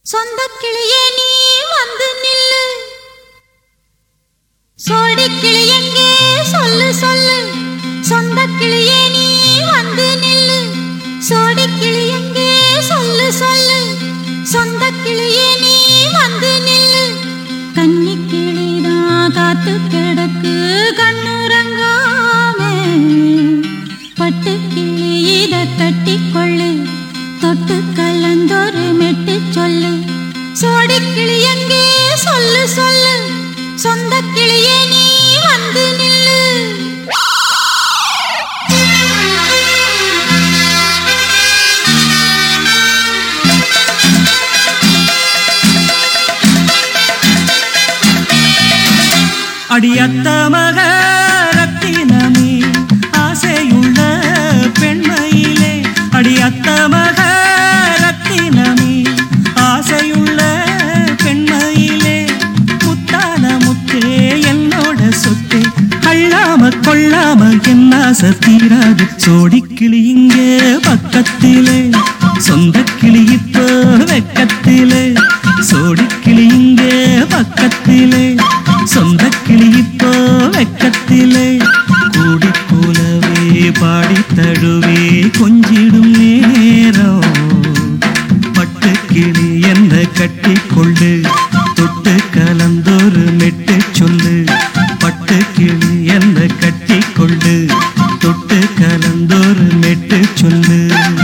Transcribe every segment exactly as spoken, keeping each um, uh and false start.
சொந்த கிளியே நீ வந்து நில்லு, சோடி கிளி எங்கே சொல்லு சொல்லு. சொந்த கிளியே நீ வந்து நில்லு, சோடி கிளி எங்கே சொல்லு சொல்லு. சொந்த கிளியே நீ வந்து நில்லு. கன்னி கிளிதான் காத்து கிடக்கு கண்ணுறங்காமே, பட்டு கிளி இத கட்டிக்கொள்ளு, தொட்டு கலந்தொரு மெட்டு சொல்லு. சோடி கிளி எங்கே சொல்லு சொல்லு. சொந்த கிளியே நீ வந்து நில்லு. அடியத்த மக ரத்தினமே ஆசையுள்ள பெண்மையிலே, அடியத்த மக ரத்தினமே ஆசையுள்ள பெண்மையிலே, முத்தான முத்தே என்னோட சொத்தே, அள்ளாம கொள்ளாம என்ன சத்தீராது. சோடி கிளி இங்கே பக்கத்திலே, சொந்த கிளி இப்போ வெக்கத்திலே. சோடி கிளி இங்கே பக்கத்திலே, சொந்த கிளி இப்போ வெக்கத்திலே. கூடி போலவே பாடி தழுவே கொஞ்சிடும் நேரம், பட்டு கிளி என்ன கட்டிக்கொள்ளு, தொட்டு கலந்தொரு மெட்டு சொல்லு. பட்டு கிளி என்ன கட்டிக்கொள்ளு, தொட்டு கலந்தொரு மெட்டு சொல்லு.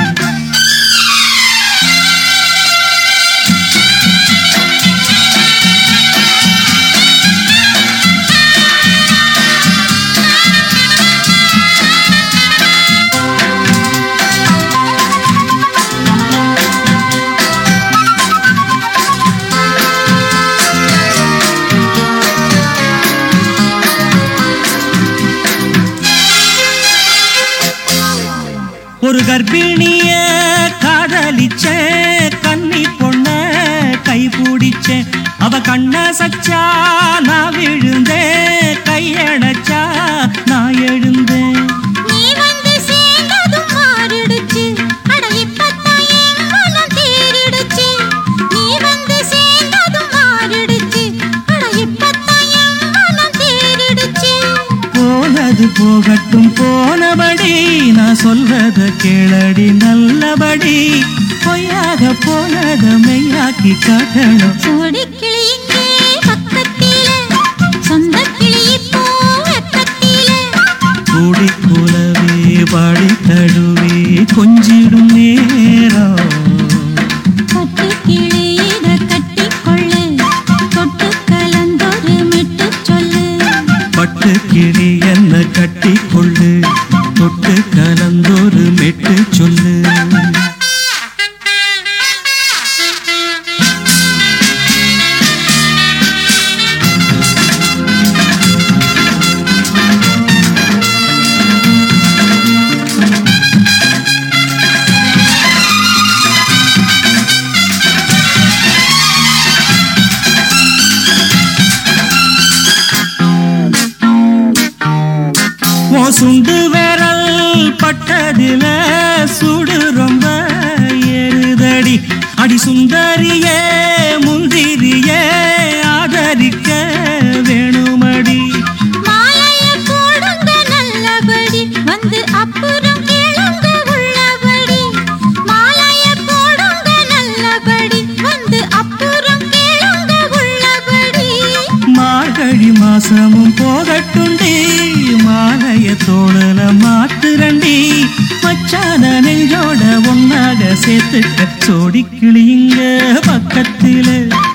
ஒரு கர்ப்பிணிய காதலிச்ச கன்னி பொண்ண கை பிடிச்ச, அவ கண்ண சச்சா நான் விழுந்தேன், கையடைச்சா நான் எழுந்தேன். நீ வந்து சேர்ந்ததும் மாறிடுச்சு, அட இப்பத்தான் என் மனம் தேறிடுச்சு. நீ வந்து சேர்ந்ததும் மாறிடுச்சு, அட இப்பத்தான் என் மனம் தேறிடுச்சு. போனது போகட்டும் போனபடி, நான் சொல்றத கேளடி நல்லபடி. பொய்யாக போனத மெய்யாக்கி காட்டணும். சோடி கிளி இங்கே பக்கத்திலே, சொந்த கிளி இப்போ வெக்கத்திலே. கூடி போலவே பாடி தழுவே கொஞ்சிடும் நேரம், பட்டு கிளி இத கட்டிக்கொள்ளு, தொட்டு கலந்தொரு மெட்டு சொல்லு. பட்டு கிளி என்ன கட்டிக்கொள்ளு, தொட்டு கலந்தொரு மெட்டு சொல்லு. சுண்டு விரல் பட்டதில சுடு ரொம்ப ஏறுதடி. அடி சுந்தரியே முந்திரியே ஆதரிக்க வேணுமடி. மாலைய போடுங்க நல்லபடி, வந்து அப்புறம் கேளுங்க உள்ளபடி. மாலைய போடுங்க நல்லபடி, வந்து அப்புறம் கேளுங்க உள்ளபடி. மார்கழி மாசமும் போகட்டுண்டி, மாலைய தோழல மாத்துரண்டி. மச்சான நெஞ்சோட ஒன்னாக சேர்த்துக்க, சோடி கிளி இங்க பக்கத்திலே,